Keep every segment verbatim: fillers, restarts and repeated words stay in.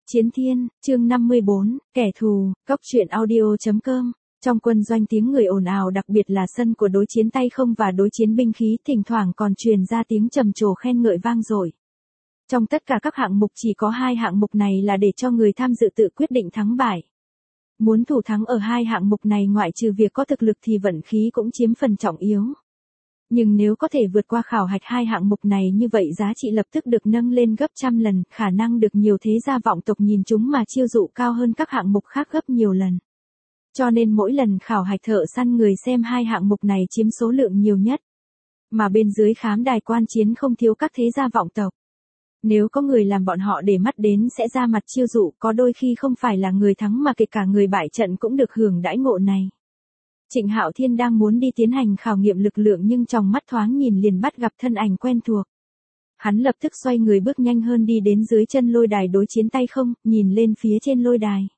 Chiến Thiên, chương năm mươi bốn, kẻ thù, Cốc truyện audio chấm com. Trong quân doanh tiếng người ồn ào, đặc biệt là sân của đối chiến tay không và đối chiến binh khí, thỉnh thoảng còn truyền ra tiếng trầm trồ khen ngợi vang dội. Trong tất cả các hạng mục chỉ có hai hạng mục này là để cho người tham dự tự quyết định thắng bại. Muốn thủ thắng ở hai hạng mục này ngoại trừ việc có thực lực thì vận khí cũng chiếm phần trọng yếu. Nhưng nếu có thể vượt qua khảo hạch hai hạng mục này như vậy giá trị lập tức được nâng lên gấp trăm lần, khả năng được nhiều thế gia vọng tộc nhìn chúng mà chiêu dụ cao hơn các hạng mục khác gấp nhiều lần. Cho nên mỗi lần khảo hạch thợ săn người xem hai hạng mục này chiếm số lượng nhiều nhất. Mà bên dưới khám đài quan chiến không thiếu các thế gia vọng tộc. Nếu có người làm bọn họ để mắt đến sẽ ra mặt chiêu dụ, có đôi khi không phải là người thắng mà kể cả người bại trận cũng được hưởng đãi ngộ này. Trịnh Hạo Thiên đang muốn đi tiến hành khảo nghiệm lực lượng nhưng trong mắt thoáng nhìn liền bắt gặp thân ảnh quen thuộc. Hắn lập tức xoay người bước nhanh hơn đi đến dưới chân lôi đài đối chiến tay không, nhìn lên phía trên lôi đài.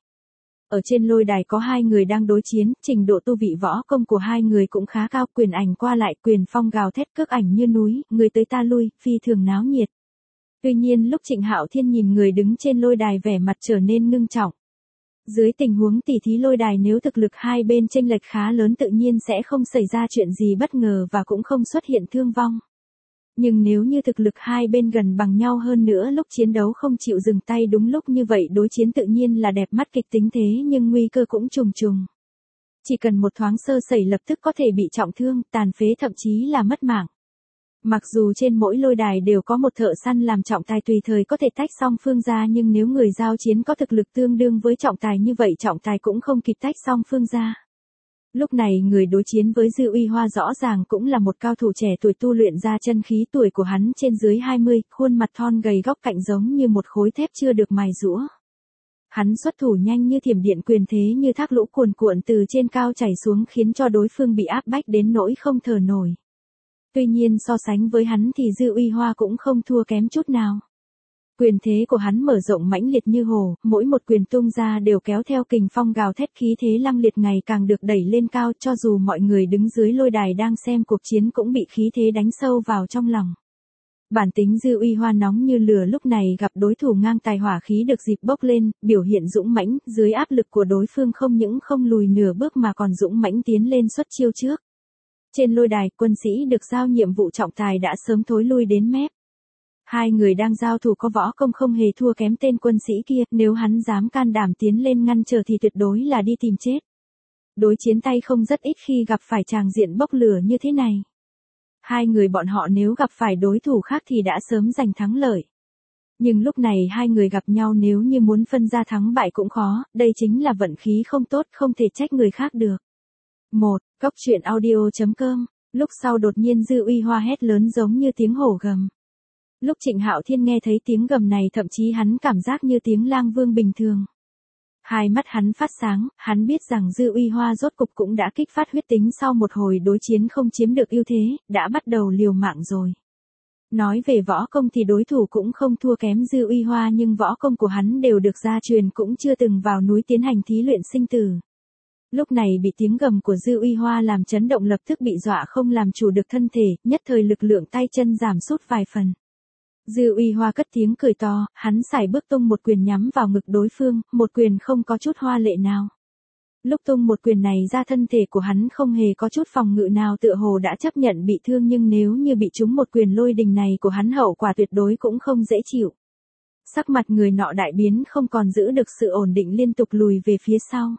Ở trên lôi đài có hai người đang đối chiến, trình độ tu vị võ công của hai người cũng khá cao, quyền ảnh qua lại, quyền phong gào thét, cước ảnh như núi, người tới ta lui, phi thường náo nhiệt. Tuy nhiên lúc Trịnh Hạo Thiên nhìn người đứng trên lôi đài vẻ mặt trở nên ngưng trọng. Dưới tình huống tỉ thí lôi đài nếu thực lực hai bên chênh lệch khá lớn tự nhiên sẽ không xảy ra chuyện gì bất ngờ và cũng không xuất hiện thương vong. Nhưng nếu như thực lực hai bên gần bằng nhau hơn nữa lúc chiến đấu không chịu dừng tay đúng lúc như vậy đối chiến tự nhiên là đẹp mắt kịch tính thế nhưng nguy cơ cũng trùng trùng. Chỉ cần một thoáng sơ sẩy lập tức có thể bị trọng thương, tàn phế thậm chí là mất mạng. Mặc dù trên mỗi lôi đài đều có một thợ săn làm trọng tài tùy thời có thể tách song phương ra nhưng nếu người giao chiến có thực lực tương đương với trọng tài như vậy trọng tài cũng không kịp tách song phương ra. Lúc này người đối chiến với Dư Uy Hoa rõ ràng cũng là một cao thủ trẻ tuổi tu luyện ra chân khí, tuổi của hắn trên dưới hai mươi, khuôn mặt thon gầy góc cạnh giống như một khối thép chưa được mài giũa. Hắn xuất thủ nhanh như thiểm điện, quyền thế như thác lũ cuồn cuộn từ trên cao chảy xuống khiến cho đối phương bị áp bách đến nỗi không thở nổi. Tuy nhiên so sánh với hắn thì Dư Uy Hoa cũng không thua kém chút nào. Quyền thế của hắn mở rộng mãnh liệt như hồ, mỗi một quyền tung ra đều kéo theo kình phong gào thét, khí thế lăng liệt ngày càng được đẩy lên cao, cho dù mọi người đứng dưới lôi đài đang xem cuộc chiến cũng bị khí thế đánh sâu vào trong lòng. Bản tính Dư Uy Hoa nóng như lửa lúc này gặp đối thủ ngang tài, hỏa khí được dịp bốc lên, biểu hiện dũng mãnh, dưới áp lực của đối phương không những không lùi nửa bước mà còn dũng mãnh tiến lên xuất chiêu trước. Trên lôi đài, quân sĩ được giao nhiệm vụ trọng tài đã sớm thối lui đến mép. Hai người đang giao thủ có võ công không hề thua kém tên quân sĩ kia, nếu hắn dám can đảm tiến lên ngăn trở thì tuyệt đối là đi tìm chết. Đối chiến tay không rất ít khi gặp phải tràng diện bốc lửa như thế này. Hai người bọn họ nếu gặp phải đối thủ khác thì đã sớm giành thắng lợi. Nhưng lúc này hai người gặp nhau nếu như muốn phân ra thắng bại cũng khó, đây chính là vận khí không tốt, không thể trách người khác được. một. Cốc truyện audio chấm com. Lúc sau đột nhiên Dư Uy Hoa hét lớn giống như tiếng hổ gầm. Lúc Trịnh Hạo Thiên nghe thấy tiếng gầm này thậm chí hắn cảm giác như tiếng lang vương bình thường. Hai mắt hắn phát sáng, hắn biết rằng Dư Uy Hoa rốt cục cũng đã kích phát huyết tính sau một hồi đối chiến không chiếm được ưu thế, đã bắt đầu liều mạng rồi. Nói về võ công thì đối thủ cũng không thua kém Dư Uy Hoa nhưng võ công của hắn đều được gia truyền, cũng chưa từng vào núi tiến hành thí luyện sinh tử. Lúc này bị tiếng gầm của Dư Uy Hoa làm chấn động lập tức bị dọa không làm chủ được thân thể, nhất thời lực lượng tay chân giảm sút vài phần. Dư Uy Hoa cất tiếng cười to, hắn sải bước tung một quyền nhắm vào ngực đối phương, một quyền không có chút hoa lệ nào. Lúc tung một quyền này ra thân thể của hắn không hề có chút phòng ngự nào, tựa hồ đã chấp nhận bị thương nhưng nếu như bị trúng một quyền lôi đình này của hắn hậu quả tuyệt đối cũng không dễ chịu. Sắc mặt người nọ đại biến, không còn giữ được sự ổn định, liên tục lùi về phía sau.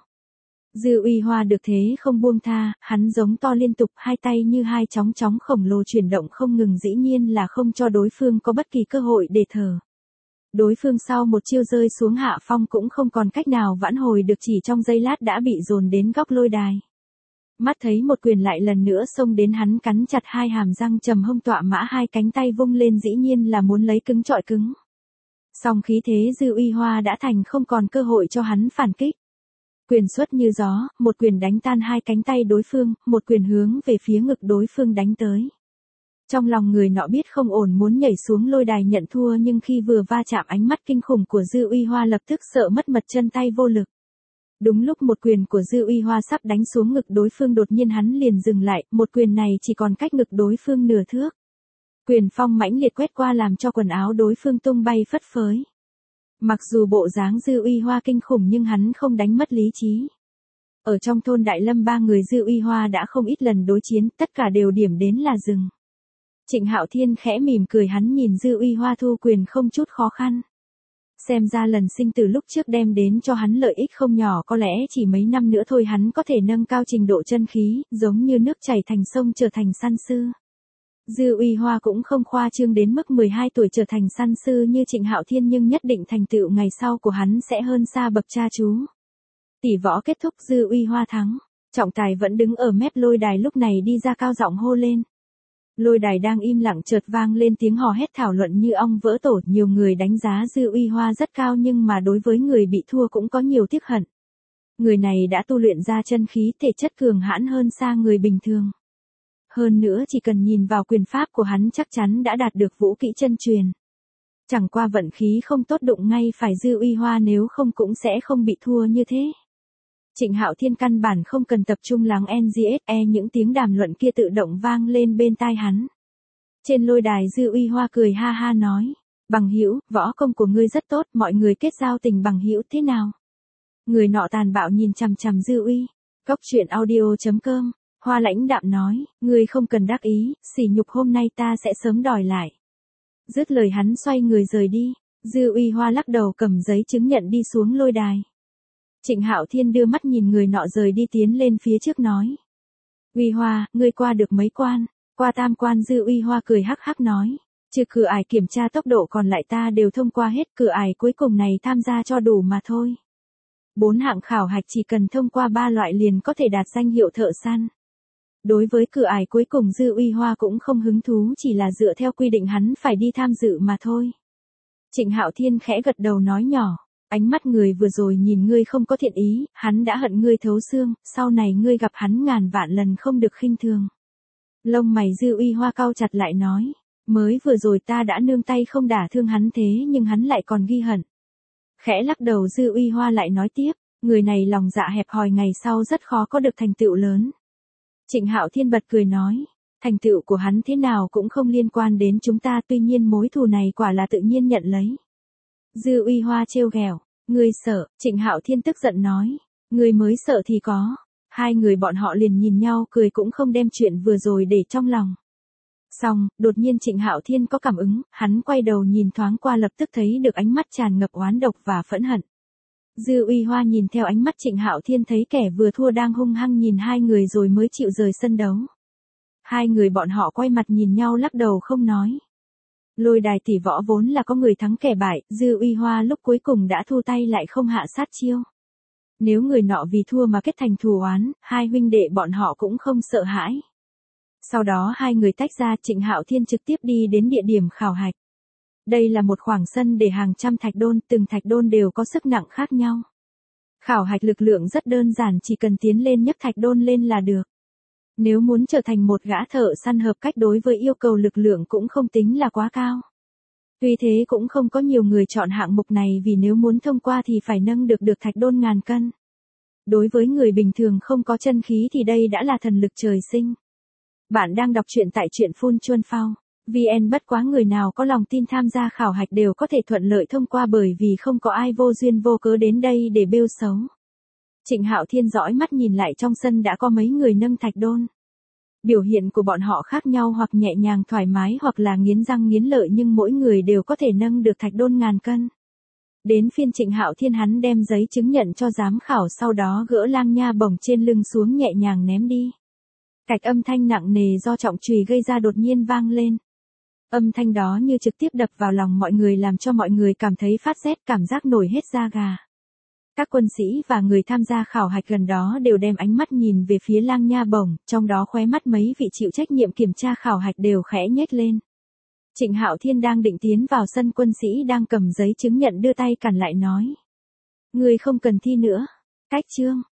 Dư Uy Hoa được thế không buông tha, hắn giống to liên tục, hai tay như hai chóng chóng khổng lồ chuyển động không ngừng, dĩ nhiên là không cho đối phương có bất kỳ cơ hội để thở. Đối phương sau một chiêu rơi xuống hạ phong cũng không còn cách nào vãn hồi được, chỉ trong giây lát đã bị dồn đến góc lôi đài. Mắt thấy một quyền lại lần nữa xông đến, hắn cắn chặt hai hàm răng trầm hông tọa mã, hai cánh tay vung lên dĩ nhiên là muốn lấy cứng trọi cứng. Song khí thế Dư Uy Hoa đã thành, không còn cơ hội cho hắn phản kích. Quyền xuất như gió, một quyền đánh tan hai cánh tay đối phương, một quyền hướng về phía ngực đối phương đánh tới. Trong lòng người nọ biết không ổn, muốn nhảy xuống lôi đài nhận thua nhưng khi vừa va chạm ánh mắt kinh khủng của Dư Uy Hoa lập tức sợ mất mật, chân tay vô lực. Đúng lúc một quyền của Dư Uy Hoa sắp đánh xuống ngực đối phương đột nhiên hắn liền dừng lại, một quyền này chỉ còn cách ngực đối phương nửa thước. Quyền phong mãnh liệt quét qua làm cho quần áo đối phương tung bay phất phới. Mặc dù bộ dáng Dư Uy Hoa kinh khủng nhưng hắn không đánh mất lý trí. Ở trong thôn Đại Lâm ba người Dư Uy Hoa đã không ít lần đối chiến, tất cả đều điểm đến là rừng. Trịnh Hạo Thiên khẽ mỉm cười, hắn nhìn Dư Uy Hoa thu quyền không chút khó khăn. Xem ra lần sinh tử lúc trước đem đến cho hắn lợi ích không nhỏ, có lẽ chỉ mấy năm nữa thôi hắn có thể nâng cao trình độ chân khí, giống như nước chảy thành sông trở thành săn sư. Dư Uy Hoa cũng không khoa trương đến mức mười hai tuổi trở thành săn sư như Trịnh Hạo Thiên, nhưng nhất định thành tựu ngày sau của hắn sẽ hơn xa bậc cha chú. Tỷ võ kết thúc, Dư Uy Hoa thắng. Trọng tài vẫn đứng ở mép lôi đài lúc này đi ra cao giọng hô lên. Lôi đài đang im lặng chợt vang lên tiếng hò hét thảo luận như ong vỡ tổ, nhiều người đánh giá Dư Uy Hoa rất cao nhưng mà đối với người bị thua cũng có nhiều tiếc hận. Người này đã tu luyện ra chân khí, thể chất cường hãn hơn xa người bình thường. Hơn nữa chỉ cần nhìn vào quyền pháp của hắn chắc chắn đã đạt được vũ kỹ chân truyền. Chẳng qua vận khí không tốt đụng ngay phải Dư Uy Hoa, nếu không cũng sẽ không bị thua như thế. Trịnh Hạo Thiên căn bản không cần tập trung lắng nghe, những tiếng đàm luận kia tự động vang lên bên tai hắn. Trên lôi đài Dư Uy Hoa cười ha ha nói, bằng hữu, võ công của ngươi rất tốt, mọi người kết giao tình bằng hữu thế nào? Người nọ tàn bạo nhìn chằm chằm Dư Uy. Cốc truyện audio chấm com. Hoa lãnh đạm nói, ngươi không cần đắc ý, sỉ nhục hôm nay ta sẽ sớm đòi lại. Dứt lời hắn xoay người rời đi. Dư Uy Hoa lắc đầu cầm giấy chứng nhận đi xuống lôi đài. Trịnh Hạo Thiên đưa mắt nhìn người nọ rời đi, tiến lên phía trước nói. Uy Hoa, ngươi qua được mấy quan? Qua tam quan. Dư Uy Hoa cười hắc hắc nói. Trừ cửa ải kiểm tra tốc độ còn lại ta đều thông qua hết, cửa ải cuối cùng này tham gia cho đủ mà thôi. Bốn hạng khảo hạch chỉ cần thông qua ba loại liền có thể đạt danh hiệu thợ săn. Đối với cửa ải cuối cùng Dư Uy Hoa cũng không hứng thú, chỉ là dựa theo quy định hắn phải đi tham dự mà thôi. Trịnh Hạo Thiên khẽ gật đầu nói nhỏ. Ánh mắt người vừa rồi nhìn ngươi không có thiện ý, hắn đã hận ngươi thấu xương, sau này ngươi gặp hắn ngàn vạn lần không được khinh thường. Lông mày Dư Uy Hoa cau chặt lại nói, mới vừa rồi ta đã nương tay không đả thương hắn thế nhưng hắn lại còn ghi hận. Khẽ lắc đầu Dư Uy Hoa lại nói tiếp, người này lòng dạ hẹp hòi, ngày sau rất khó có được thành tựu lớn. Trịnh Hạo Thiên bật cười nói, thành tựu của hắn thế nào cũng không liên quan đến chúng ta, tuy nhiên mối thù này quả là tự nhiên nhận lấy. Dư Uy Hoa trêu ghẹo, ngươi sợ? Trịnh Hạo Thiên tức giận nói, ngươi mới sợ thì có. Hai người bọn họ liền nhìn nhau cười, cũng không đem chuyện vừa rồi để trong lòng. Xong, đột nhiên Trịnh Hạo Thiên có cảm ứng, hắn quay đầu nhìn thoáng qua, lập tức thấy được ánh mắt tràn ngập oán độc và phẫn hận. Dư Uy Hoa nhìn theo ánh mắt Trịnh Hạo Thiên thấy kẻ vừa thua đang hung hăng nhìn hai người rồi mới chịu rời sân đấu. Hai người bọn họ quay mặt nhìn nhau lắc đầu không nói. Lôi đài tỷ võ vốn là có người thắng kẻ bại, Dư Uy Hoa lúc cuối cùng đã thu tay lại không hạ sát chiêu. Nếu người nọ vì thua mà kết thành thù oán, hai huynh đệ bọn họ cũng không sợ hãi. Sau đó hai người tách ra, Trịnh Hạo Thiên trực tiếp đi đến địa điểm khảo hạch. Đây là một khoảng sân để hàng trăm thạch đôn, từng thạch đôn đều có sức nặng khác nhau. Khảo hạch lực lượng rất đơn giản, chỉ cần tiến lên nhấc thạch đôn lên là được. Nếu muốn trở thành một gã thợ săn hợp cách, đối với yêu cầu lực lượng cũng không tính là quá cao. Tuy thế cũng không có nhiều người chọn hạng mục này, vì nếu muốn thông qua thì phải nâng được được thạch đôn ngàn cân. Đối với người bình thường không có chân khí thì đây đã là thần lực trời sinh. Bạn đang đọc truyện tại truyện Phun Chuân Phao. vê en, bất quá người nào có lòng tin tham gia khảo hạch đều có thể thuận lợi thông qua, bởi vì không có ai vô duyên vô cớ đến đây để bêu xấu. Trịnh Hạo Thiên dõi mắt nhìn lại, trong sân đã có mấy người nâng thạch đôn. Biểu hiện của bọn họ khác nhau, hoặc nhẹ nhàng thoải mái hoặc là nghiến răng nghiến lợi, nhưng mỗi người đều có thể nâng được thạch đôn ngàn cân. Đến phiên Trịnh Hạo Thiên, hắn đem giấy chứng nhận cho giám khảo, sau đó gỡ lang nha bổng trên lưng xuống nhẹ nhàng ném đi. Cạch âm thanh nặng nề do trọng chùy gây ra đột nhiên vang lên. Âm thanh đó như trực tiếp đập vào lòng mọi người, làm cho mọi người cảm thấy phát rét, cảm giác nổi hết da gà. Các quân sĩ và người tham gia khảo hạch gần đó đều đem ánh mắt nhìn về phía lang nha bổng, trong đó khóe mắt mấy vị chịu trách nhiệm kiểm tra khảo hạch đều khẽ nhếch lên. Trịnh Hạo Thiên đang định tiến vào sân, quân sĩ đang cầm giấy chứng nhận đưa tay cản lại nói. Người không cần thi nữa. Cách chương.